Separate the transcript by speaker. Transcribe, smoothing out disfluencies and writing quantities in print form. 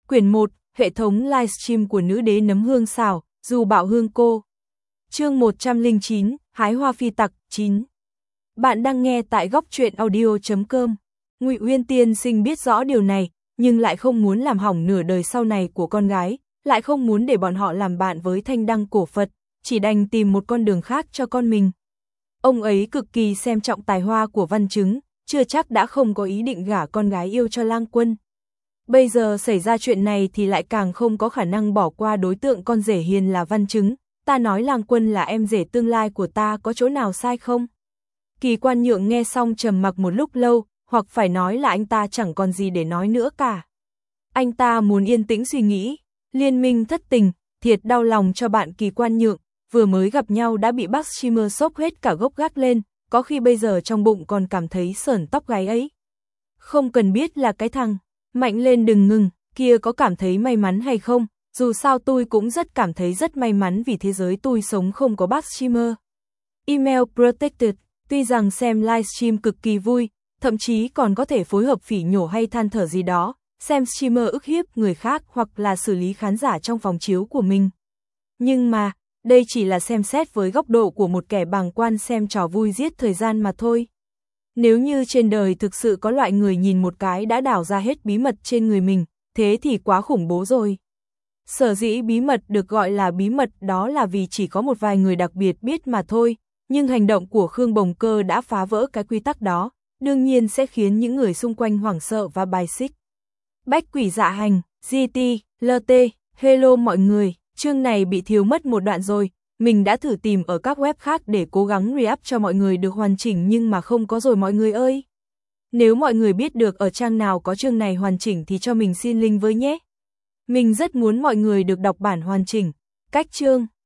Speaker 1: Quyển 1, hệ thống livestream của nữ đế nấm hương xào, dù bạo hương cô. Chương 109, hái hoa phi tặc, 9. Bạn đang nghe tại góc truyện audio.com. Ngụy Uyên tiên sinh biết rõ điều này, nhưng lại không muốn làm hỏng nửa đời sau này của con gái, lại không muốn để bọn họ làm bạn với thanh đăng cổ Phật, chỉ đành tìm một con đường khác cho con mình. Ông ấy cực kỳ xem trọng tài hoa của Văn Chứng, chưa chắc đã không có ý định gả con gái yêu cho Lang Quân. Bây giờ xảy ra chuyện này thì lại càng không có khả năng bỏ qua đối tượng con rể hiền là Văn Chứng, ta nói Lang Quân là em rể tương lai của ta có chỗ nào sai không? Kỳ Quan Nhượng nghe xong trầm mặc một lúc lâu, hoặc phải nói là anh ta chẳng còn gì để nói nữa cả. Anh ta muốn yên tĩnh suy nghĩ, liên minh thất tình, thiệt đau lòng cho bạn Kỳ Quan Nhượng, vừa mới gặp nhau đã bị bác streamer sốc hết cả gốc gác lên, có khi bây giờ trong bụng còn cảm thấy sởn tóc gáy ấy. Không cần biết là cái thằng mạnh lên đừng ngừng, kia có cảm thấy may mắn hay không, dù sao tôi cũng rất cảm thấy rất may mắn vì thế giới tôi sống không có bác streamer. Email protected, tuy rằng xem livestream cực kỳ vui, thậm chí còn có thể phối hợp phỉ nhổ hay than thở gì đó, xem streamer ức hiếp người khác hoặc là xử lý khán giả trong phòng chiếu của mình. Nhưng mà, đây chỉ là xem xét với góc độ của một kẻ bàng quan xem trò vui giết thời gian mà thôi. Nếu như trên đời thực sự có loại người nhìn một cái đã đào ra hết bí mật trên người mình, thế thì quá khủng bố rồi. Sở dĩ bí mật được gọi là bí mật đó là vì chỉ có một vài người đặc biệt biết mà thôi, nhưng hành động của Khương Bồng Cơ đã phá vỡ cái quy tắc đó, đương nhiên sẽ khiến những người xung quanh hoảng sợ và bài xích. Bách Quỷ Dạ Hành, GT, LT, hello mọi người, chương này bị thiếu mất một đoạn rồi. Mình đã thử tìm ở các web khác để cố gắng re-up cho mọi người được hoàn chỉnh nhưng mà không có rồi mọi người ơi. Nếu mọi người biết được ở trang nào có chương này hoàn chỉnh thì cho mình xin link với nhé. Mình rất muốn mọi người được đọc bản hoàn chỉnh. Cách chương